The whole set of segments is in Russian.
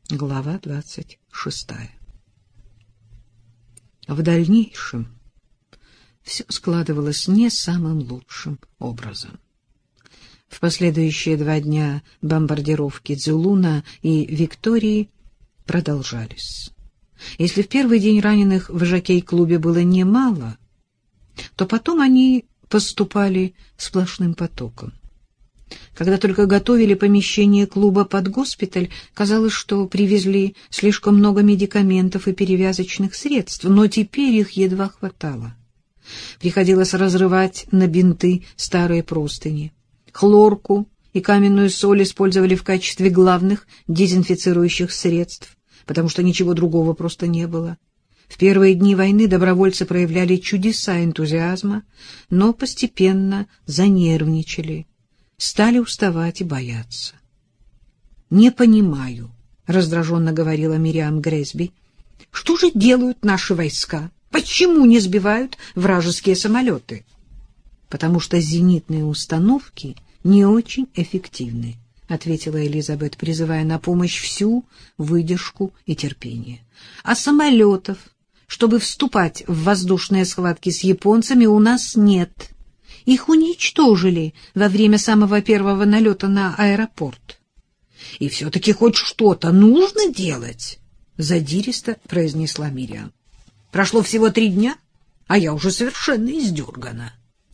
Глава 26. В дальнейшем все складывалось не самым лучшим образом. В последующие 2 дня бомбардировки Цзулуна и Виктории продолжались. Если в первый день раненых в жокей-клубе было немало, то потом они поступали сплошным потоком. Когда только готовили помещение клуба под госпиталь, казалось, что привезли слишком много медикаментов и перевязочных средств, но теперь их едва хватало. Приходилось разрывать на бинты старые простыни. Хлорку и каменную соль использовали в качестве главных дезинфицирующих средств, потому что ничего другого просто не было. В первые дни войны добровольцы проявляли чудеса энтузиазма, но постепенно занервничали, стали уставать и бояться. «Не понимаю», — раздраженно говорила Мириам Грэсби, — «что же делают наши войска? Почему не сбивают вражеские самолеты?» «Потому что зенитные установки не очень эффективны», — ответила Элизабет, призывая на помощь всю выдержку и терпение. «А самолетов, чтобы вступать в воздушные схватки с японцами, у нас нет. Их уничтожили во время самого первого налета на аэропорт». «И все-таки хоть что-то нужно делать», — задиристо произнесла Мириам. «Прошло всего 3 дня, а я уже совершенно издергана».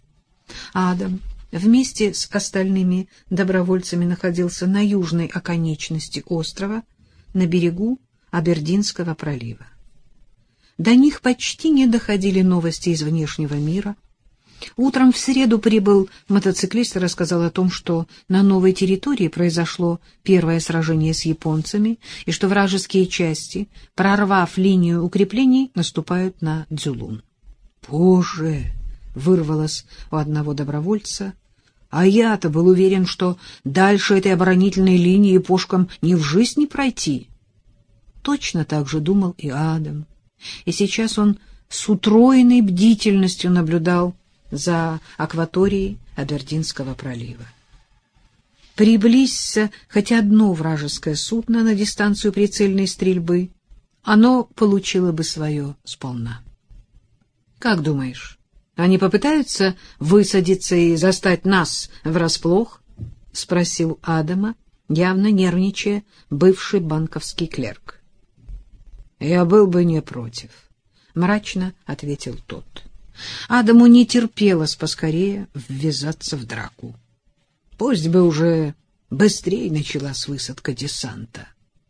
Адам вместе с остальными добровольцами находился на южной оконечности острова, на берегу Абердинского пролива. До них почти не доходили новости из внешнего мира. Утром в среду прибыл мотоциклист и рассказал о том, что на новой территории произошло первое сражение с японцами и что вражеские части, прорвав линию укреплений, наступают на Цзулун. «Боже!» — вырвалось у одного добровольца. «А я-то был уверен, что дальше этой оборонительной линии пушкам ни в жизнь не пройти». Точно так же думал и Адам. И сейчас он с утроенной бдительностью наблюдал за акваторией Абердинского пролива. Приблизься хоть одно вражеское судно на дистанцию прицельной стрельбы, оно получило бы свое сполна. «Как думаешь, они попытаются высадиться и застать нас врасплох?» — спросил Адама, явно нервничая, бывший банковский клерк. «Я был бы не против», — мрачно ответил тот. Адаму не терпелось поскорее ввязаться в драку. Пусть бы уже быстрее началась высадка десанта.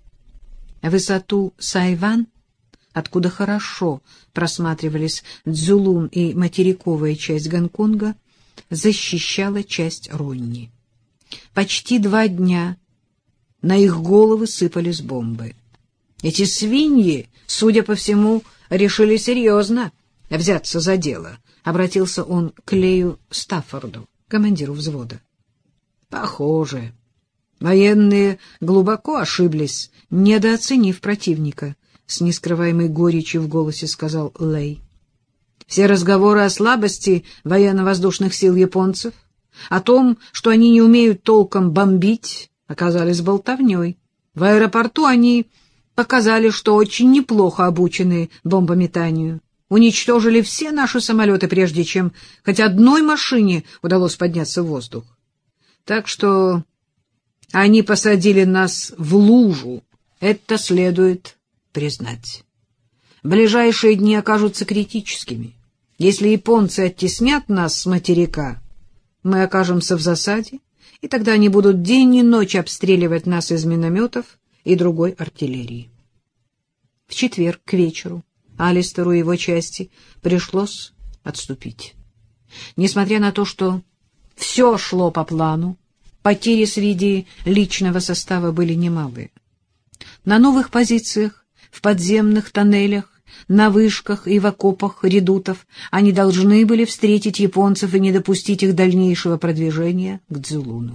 Высоту Сайван, откуда хорошо просматривались Цзулун и материковая часть Гонконга, защищала часть Ронни. Почти 2 дня на их головы сыпались бомбы. Эти свиньи, судя по всему, решили серьезно взяться за дело, — обратился он к Лею Стаффорду, командиру взвода. — Похоже. Военные глубоко ошиблись, недооценив противника, — с нескрываемой горечью в голосе сказал Лей. Все разговоры о слабости военно-воздушных сил японцев, о том, что они не умеют толком бомбить, оказались болтовней. В аэропорту они показали, что очень неплохо обучены бомбометанию. Уничтожили все наши самолеты, прежде чем хоть одной машине удалось подняться в воздух. Так что они посадили нас в лужу. Это следует признать. Ближайшие дни окажутся критическими. Если японцы оттеснят нас с материка, мы окажемся в засаде, и тогда они будут день и ночь обстреливать нас из минометов и другой артиллерии. В четверг к вечеру Алистеру и его части пришлось отступить. Несмотря на то, что все шло по плану, потери среди личного состава были немалые. На новых позициях, в подземных тоннелях, на вышках и в окопах редутов они должны были встретить японцев и не допустить их дальнейшего продвижения к Цзулуну.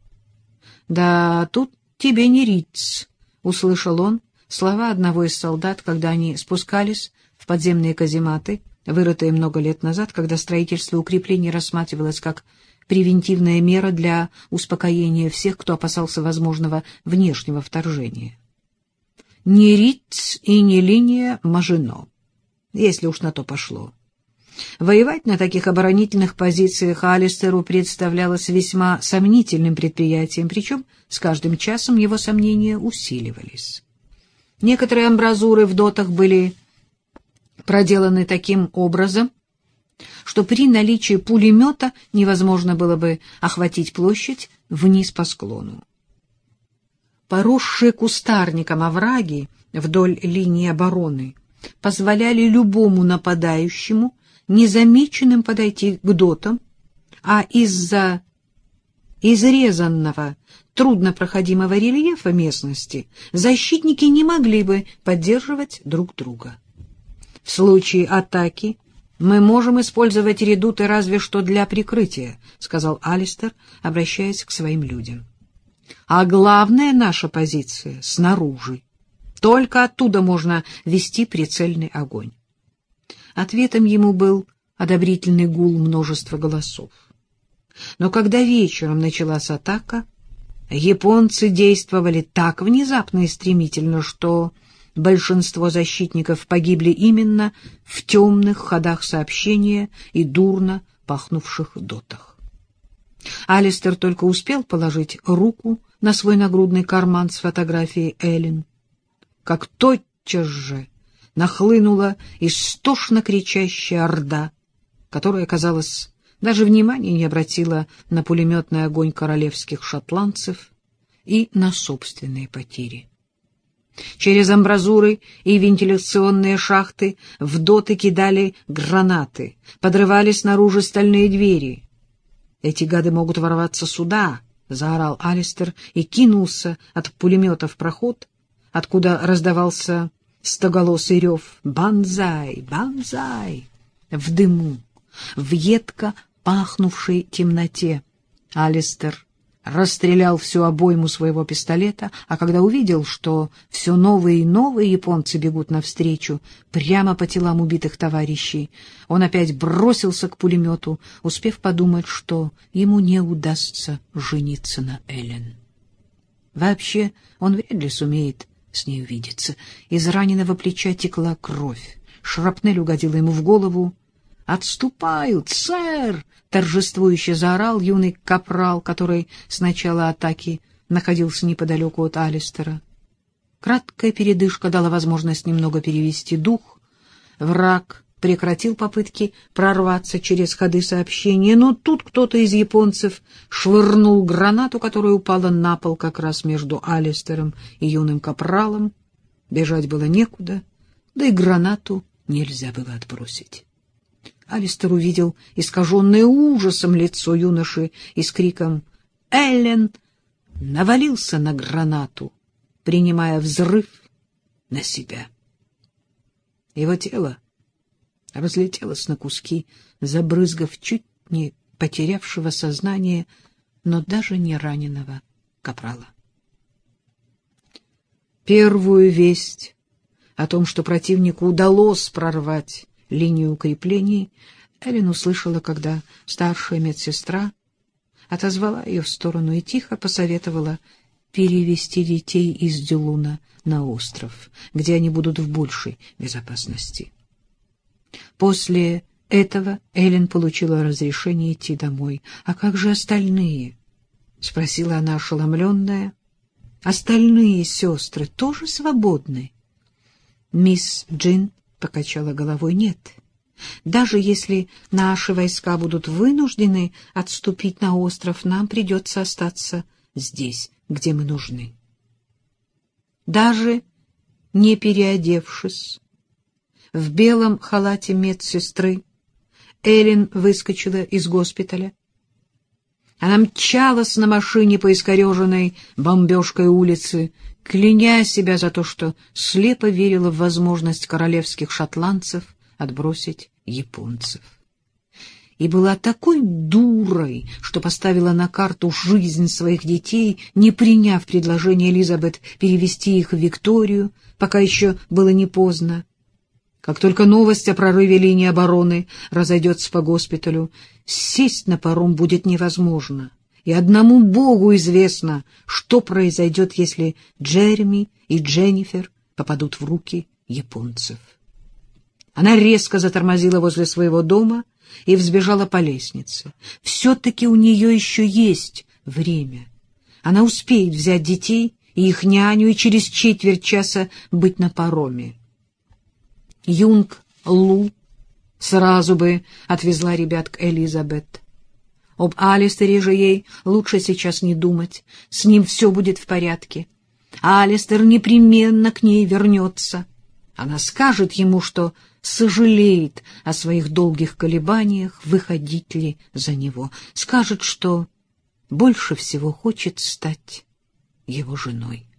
«Да тут тебе не Риц», — услышал он слова одного из солдат, когда они спускались в подземные казематы, вырытые много лет назад, когда строительство укреплений рассматривалось как превентивная мера для успокоения всех, кто опасался возможного внешнего вторжения. ни Риц и ни линия Мажино, если уж на то пошло. Воевать на таких оборонительных позициях Алистеру представлялось весьма сомнительным предприятием, причем с каждым часом его сомнения усиливались. Некоторые амбразуры в дотах были проделаны таким образом, что при наличии пулемета невозможно было бы охватить площадь вниз по склону. Поросшие кустарником овраги вдоль линии обороны позволяли любому нападающему незамеченным подойти к дотам, а из-за изрезанного, труднопроходимого рельефа местности защитники не могли бы поддерживать друг друга. В случае атаки мы можем использовать редуты разве что для прикрытия, — сказал Алистер, обращаясь к своим людям. А главная наша позиция снаружи. Только оттуда можно вести прицельный огонь. Ответом ему был одобрительный гул множества голосов. Но когда вечером началась атака, японцы действовали так внезапно и стремительно, что большинство защитников погибли именно в темных ходах сообщения и дурно пахнувших дотах. Алистер только успел положить руку на свой нагрудный карман с фотографией Эллен, как тотчас же нахлынула истошно кричащая орда, которая, казалось, даже внимания не обратила на пулеметный огонь королевских шотландцев и на собственные потери. Через амбразуры и вентиляционные шахты в доты кидали гранаты, подрывали снаружи стальные двери. «Эти гады могут ворваться сюда!» — заорал Алистер и кинулся от пулемета в проход, откуда раздавался стоголосый рев «Банзай! Банзай!» В дыму, в едко пахнувшей темноте Алистер расстрелял всю обойму своего пистолета, а когда увидел, что все новые и новые японцы бегут навстречу прямо по телам убитых товарищей, он опять бросился к пулемету, успев подумать, что ему не удастся жениться на Эллен. Вообще он вряд ли сумеет с ней увидеться. Из раненого плеча текла кровь, шрапнель угодила ему в голову. «Отступают, сэр!» — торжествующе заорал юный капрал, который с начала атаки находился неподалеку от Алистера. Краткая передышка дала возможность немного перевести дух. Враг прекратил попытки прорваться через ходы сообщения, но тут кто-то из японцев швырнул гранату, которая упала на пол как раз между Алистером и юным капралом. Бежать было некуда, да и гранату нельзя было отбросить. Алистер увидел искаженное ужасом лицо юноши и с криком «Эллен!» навалился на гранату, принимая взрыв на себя. Его тело разлетелось на куски, забрызгав чуть не потерявшего сознание, но даже не раненого капрала. Первую весть о том, что противнику удалось прорвать линию укреплений, Эллен услышала, когда старшая медсестра отозвала ее в сторону и тихо посоветовала перевести детей из Дюлуна на остров, где они будут в большей безопасности. После этого Эллен получила разрешение идти домой. «А как же остальные?» — спросила она ошеломленная. «Остальные сестры тоже свободны?» Мисс Джин покачала головой. «Нет. Даже если наши войска будут вынуждены отступить на остров, нам придется остаться здесь, где мы нужны». Даже не переодевшись, в белом халате медсестры, Эллен выскочила из госпиталя. Она мчалась на машине по искореженной бомбежкой улице, кляня себя за то, что слепо верила в возможность королевских шотландцев отбросить японцев. И была такой дурой, что поставила на карту жизнь своих детей, не приняв предложение Элизабет перевести их в Викторию, пока еще было не поздно. Как только новость о прорыве линии обороны разойдется по госпиталю, сесть на паром будет невозможно. И одному Богу известно, что произойдет, если Джереми и Дженнифер попадут в руки японцев. Она резко затормозила возле своего дома и взбежала по лестнице. Все-таки у нее еще есть время. Она успеет взять детей и их няню и через четверть часа быть на пароме. Юнг Лу сразу бы отвезла ребят к Элизабет. Об Алистере же ей лучше сейчас не думать. С ним все будет в порядке. Алистер непременно к ней вернется. Она скажет ему, что сожалеет о своих долгих колебаниях, выходить ли за него. Скажет, что больше всего хочет стать его женой.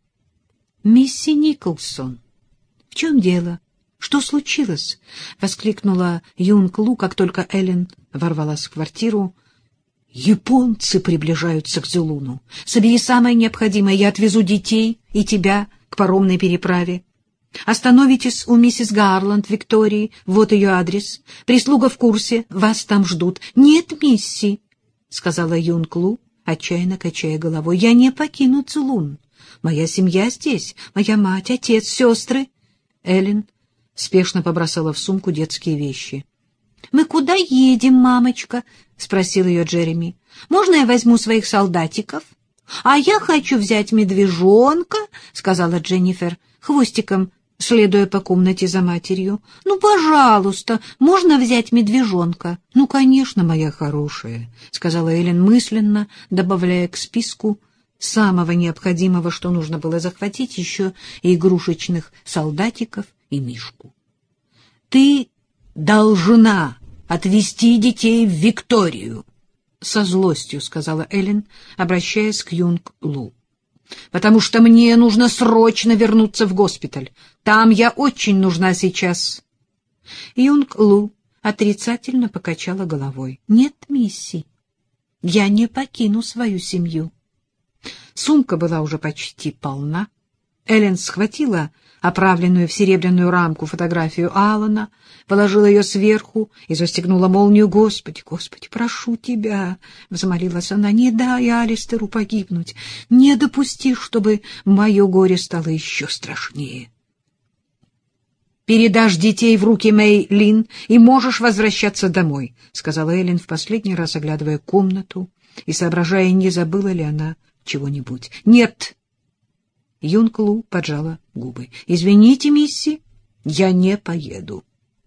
«Мисси Николсон, в чем дело? Что случилось?» — воскликнула Юнг Лу, как только Эллен ворвалась в квартиру. «Японцы приближаются к Цзулуну. Собери самое необходимое, я отвезу детей и тебя к паромной переправе. Остановитесь у миссис Гарланд, Виктории, вот ее адрес. Прислуга в курсе, вас там ждут». «Нет, мисси», — сказала Юнг Лу, отчаянно качая головой, — «я не покину Цзулун. Моя семья здесь, моя мать, отец, сестры». Эллен спешно побросала в сумку детские вещи. «Мы куда едем, мамочка?» — спросил ее Джереми. «Можно я возьму своих солдатиков?» «А я хочу взять медвежонка», — сказала Дженнифер, хвостиком следуя по комнате за матерью. «Ну, пожалуйста, можно взять медвежонка?» «Ну, конечно, моя хорошая», — сказала Эллен мысленно, добавляя к списку самого необходимого, что нужно было захватить, еще и игрушечных солдатиков и мишку. «Ты должна отвезти детей в Викторию», — со злостью сказала Эллен, обращаясь к Юнг Лу. «Потому что мне нужно срочно вернуться в госпиталь. Там я очень нужна сейчас». Юнг Лу отрицательно покачала головой. «Нет, мисси, я не покину свою семью». Сумка была уже почти полна. Эллен схватила оправленную в серебряную рамку фотографию Алана, положила ее сверху и застегнула молнию. «Господи, Господи, прошу тебя!» — взмолилась она. «Не дай Алистеру погибнуть, не допусти, чтобы мое горе стало еще страшнее». «Передашь детей в руки Мэй Лин и можешь возвращаться домой», — сказала Эллен в последний раз, оглядывая комнату и соображая, не забыла ли она чего-нибудь. «Нет!» Юнг Лу поджала губы. «Извините, мисси, я не поеду».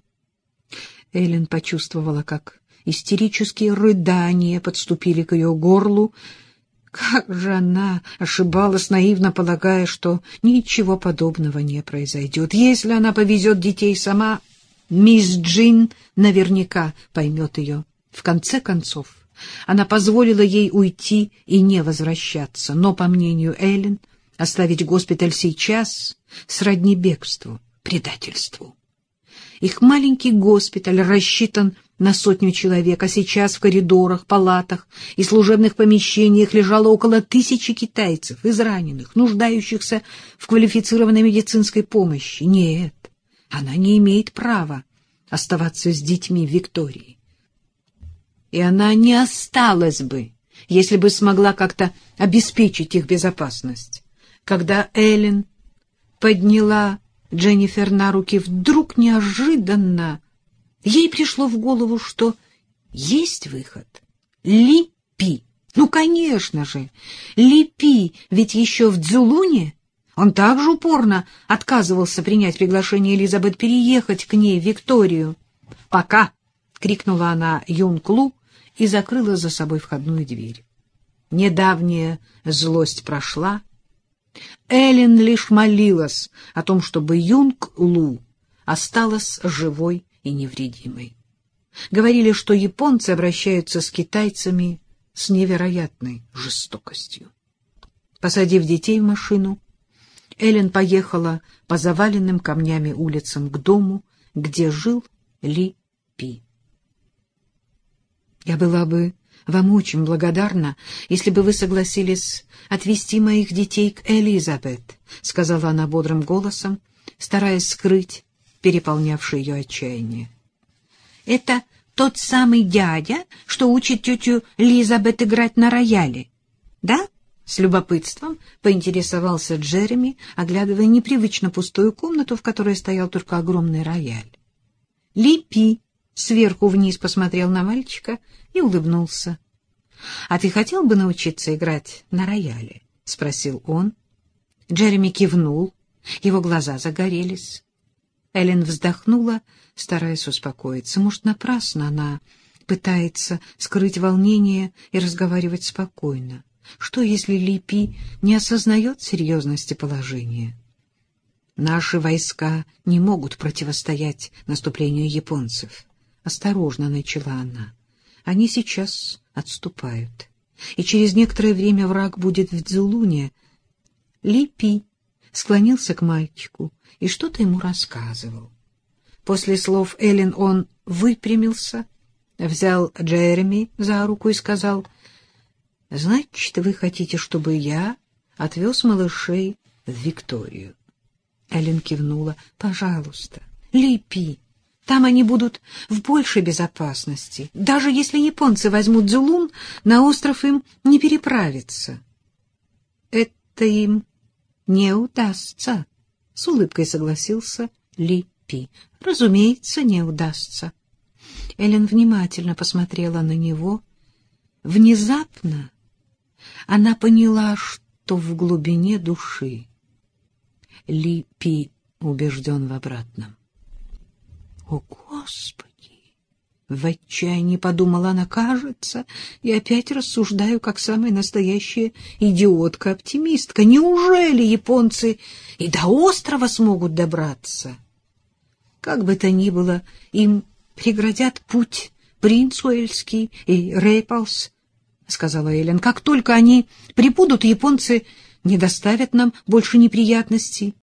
Эллен почувствовала, как истерические рыдания подступили к ее горлу. Как же она ошибалась, наивно полагая, что ничего подобного не произойдет. Если она повезет детей сама, мисс Джин наверняка поймет ее. В конце концов, она позволила ей уйти и не возвращаться, но, по мнению Эллен, оставить госпиталь сейчас сродни бегству, предательству. Их маленький госпиталь рассчитан на 100 человек, а сейчас в коридорах, палатах и служебных помещениях лежало около 1000 китайцев, израненных, нуждающихся в квалифицированной медицинской помощи. Нет, она не имеет права оставаться с детьми в Виктории. И она не осталась бы, если бы смогла как-то обеспечить их безопасность. Когда Эллен подняла Дженнифер на руки, вдруг неожиданно ей пришло в голову, что есть выход. Ли Пи. Ну, конечно же, Ли Пи ведь еще в Цзулуне. Он также упорно отказывался принять приглашение Элизабет переехать к ней в Викторию. «Пока!» — крикнула она Юнг Лу и закрыла за собой входную дверь. Недавняя злость прошла. Эллен лишь молилась о том, чтобы Юнг Лу осталась живой и невредимой. Говорили, что японцы обращаются с китайцами с невероятной жестокостью. Посадив детей в машину, Эллен поехала по заваленным камнями улицам к дому, где жил Ли Пи. «Я была бы вам очень благодарна, если бы вы согласились отвезти моих детей к Элизабет», — сказала она бодрым голосом, стараясь скрыть переполнявшее ее отчаяние. «Это тот самый дядя, что учит тетю Элизабет играть на рояле, да?» С любопытством поинтересовался Джереми, оглядывая непривычно пустую комнату, в которой стоял только огромный рояль. Ли-Пи сверху вниз посмотрел на мальчика и улыбнулся. — А ты хотел бы научиться играть на рояле? — спросил он. Джереми кивнул, его глаза загорелись. Эллен вздохнула, стараясь успокоиться. Может, напрасно она пытается скрыть волнение и разговаривать спокойно. Что, если Ли-Пи не осознает серьезности положения? Наши войска не могут противостоять наступлению японцев. Осторожно начала она. Они сейчас отступают. И через некоторое время враг будет в Цзулуне. Ли-Пи склонился к мальчику и что-то ему рассказывал. После слов Эллен он выпрямился, взял Джереми за руку и сказал: «Значит, вы хотите, чтобы я отвез малышей в Викторию?» Эллен кивнула. «Пожалуйста, Ли-Пи, там они будут в большей безопасности. Даже если японцы возьмут Цзулун, на остров им не переправиться». «Это им не удастся», — с улыбкой согласился Ли-Пи. «Разумеется, не удастся». Эллен внимательно посмотрела на него. Внезапно она поняла, что в глубине души Ли-Пи убежден в обратном. «О, Господи!» — в отчаянии подумала она. «Кажется, я опять рассуждаю, как самая настоящая идиотка-оптимистка. Неужели японцы и до острова смогут добраться? Как бы то ни было, им преградят путь принц Уэльский и Рейпалс», — сказала Эллен. «Как только они прибудут, японцы не доставят нам больше неприятностей.